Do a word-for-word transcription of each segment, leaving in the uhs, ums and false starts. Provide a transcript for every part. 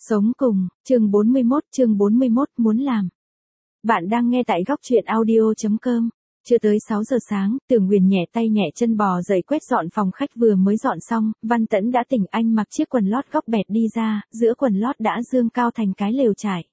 Sống cùng, chương bốn mươi mốt, chương bốn mươi mốt muốn làm. Bạn đang nghe tại góc truyện audio chấm com. Chưa tới sáu giờ sáng, Tưởng Nguyền nhẹ tay nhẹ chân bò dậy quét dọn phòng khách vừa mới dọn xong, Văn Tẫn đã tỉnh, anh mặc chiếc quần lót góc bẹt đi ra, giữa quần lót đã dương cao thành cái lều trải.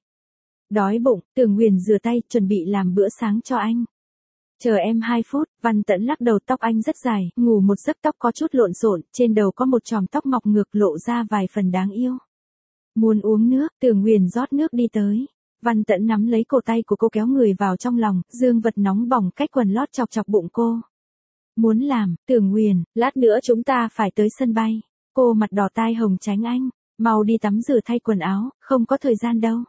Đói bụng, Tưởng Nguyền rửa tay, chuẩn bị làm bữa sáng cho anh. Chờ em hai phút, Văn Tẫn lắc đầu, tóc anh rất dài, ngủ một giấc tóc có chút lộn xộn, trên đầu có một chòm tóc mọc ngược lộ ra vài phần đáng yêu. Muốn uống nước, Tưởng Nguyền rót nước đi tới. Văn Tẫn nắm lấy cổ tay của cô kéo người vào trong lòng, dương vật nóng bỏng cách quần lót chọc chọc bụng cô. Muốn làm, Tưởng Nguyền, lát nữa chúng ta phải tới sân bay. Cô mặt đỏ tai hồng tránh anh, mau đi tắm rửa thay quần áo, không có thời gian đâu.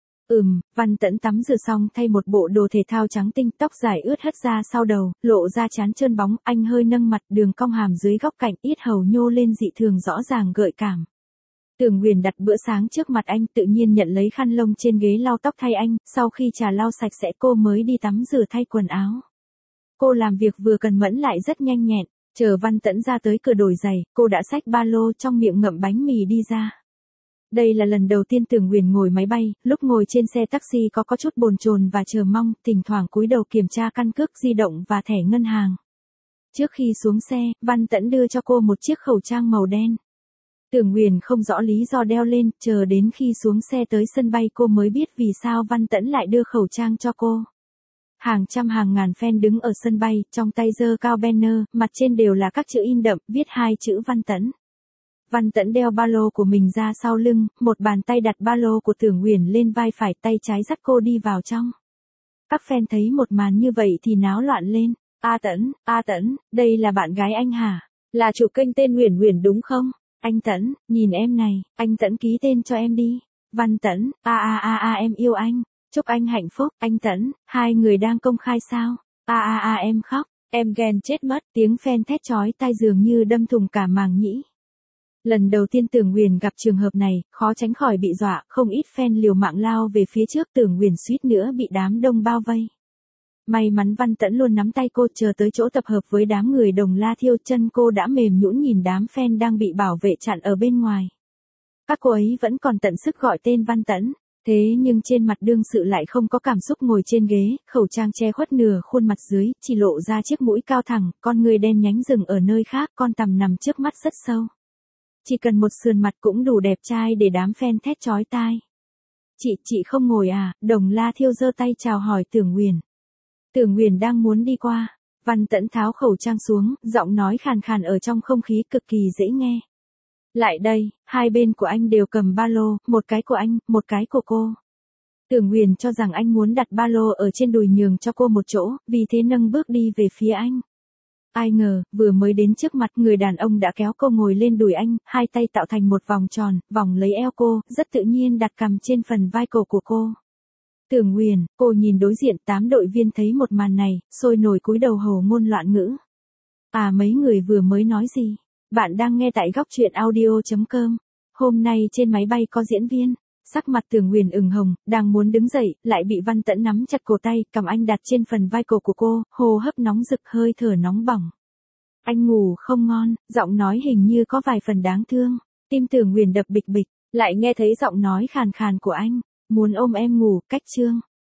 Ừm, Văn Tẫn tắm rửa xong thay một bộ đồ thể thao trắng tinh, tóc dài ướt hất ra sau đầu, lộ ra trán trơn bóng, anh hơi nâng mặt, đường cong hàm dưới góc cạnh, yết hầu nhô lên dị thường rõ ràng gợi cảm. Tưởng Nguyền đặt bữa sáng trước mặt anh, tự nhiên nhận lấy khăn lông trên ghế lau tóc thay anh, sau khi trà lau sạch sẽ cô mới đi tắm rửa thay quần áo. Cô làm việc vừa cần mẫn lại rất nhanh nhẹn, chờ Văn Tẫn ra tới cửa đổi giày, cô đã xách ba lô trong miệng ngậm bánh mì đi ra. Đây là lần đầu tiên Tưởng Nguyền ngồi máy bay, lúc ngồi trên xe taxi có có chút bồn chồn và chờ mong, thỉnh thoảng cúi đầu kiểm tra căn cước di động và thẻ ngân hàng. Trước khi xuống xe, Văn Tẫn đưa cho cô một chiếc khẩu trang màu đen. Tưởng Nguyền không rõ lý do đeo lên, chờ đến khi xuống xe tới sân bay cô mới biết vì sao Văn Tẫn lại đưa khẩu trang cho cô. Hàng trăm hàng ngàn fan đứng ở sân bay, trong tay giơ cao banner, mặt trên đều là các chữ in đậm, viết hai chữ Văn Tẫn. Văn Tẫn đeo ba lô của mình ra sau lưng, một bàn tay đặt ba lô của Tưởng Nguyền lên vai phải, tay trái dắt cô đi vào trong. Các fan thấy một màn như vậy thì náo loạn lên. A Tẫn, A Tẫn, đây là bạn gái anh hả? Là chủ kênh tên Nguyền Nguyền đúng không? Anh Tẫn, nhìn em này, anh Tẫn ký tên cho em đi. Văn Tẫn, a a a a em yêu anh, chúc anh hạnh phúc. Anh Tẫn, hai người đang công khai sao? A a a em khóc, em ghen chết mất. Tiếng fan thét chói tai dường như đâm thủng cả màng nhĩ. Lần đầu tiên Tưởng Nguyền gặp trường hợp này, khó tránh khỏi bị dọa, không ít fan liều mạng lao về phía trước, Tưởng Nguyền suýt nữa bị đám đông bao vây. May mắn Văn Tẫn luôn nắm tay cô, chờ tới chỗ tập hợp với đám người Đồng La Thiêu, chân cô đã mềm nhũn nhìn đám fan đang bị bảo vệ chặn ở bên ngoài. Các cô ấy vẫn còn tận sức gọi tên Văn Tẫn, thế nhưng trên mặt đương sự lại không có cảm xúc, ngồi trên ghế, khẩu trang che khuất nửa khuôn mặt dưới, chỉ lộ ra chiếc mũi cao thẳng, con người đen nhánh dừng ở nơi khác, con tằm nằm trước mắt rất sâu. Chỉ cần một sườn mặt cũng đủ đẹp trai để đám fan thét chói tai. Chị, chị không ngồi à? Đồng La Thiêu giơ tay chào hỏi Tưởng Nguyền. Tưởng Nguyền đang muốn đi qua, Văn Tẫn tháo khẩu trang xuống, giọng nói khàn khàn ở trong không khí cực kỳ dễ nghe. Lại đây, hai bên của anh đều cầm ba lô, một cái của anh, một cái của cô. Tưởng Nguyền cho rằng anh muốn đặt ba lô ở trên đùi nhường cho cô một chỗ, vì thế nâng bước đi về phía anh. Ai ngờ, vừa mới đến trước mặt, người đàn ông đã kéo cô ngồi lên đùi anh, hai tay tạo thành một vòng tròn, vòng lấy eo cô, rất tự nhiên đặt cằm trên phần vai cổ của cô. Tưởng Nguyền, cô nhìn đối diện, tám đội viên thấy một màn này, sôi nổi cúi đầu hầu ngôn loạn ngữ. À, mấy người vừa mới nói gì? Bạn đang nghe tại góc truyện audio chấm com. Hôm nay trên máy bay có diễn viên. Sắc mặt Tưởng Nguyền ửng hồng, đang muốn đứng dậy, lại bị Văn Tẫn nắm chặt cổ tay, cầm anh đặt trên phần vai cổ của cô, hô hấp nóng rực, hơi thở nóng bỏng. Anh ngủ không ngon, giọng nói hình như có vài phần đáng thương. Tim Tưởng Nguyền đập bịch bịch, lại nghe thấy giọng nói khàn khàn của anh. Muốn ôm em ngủ, cách chương.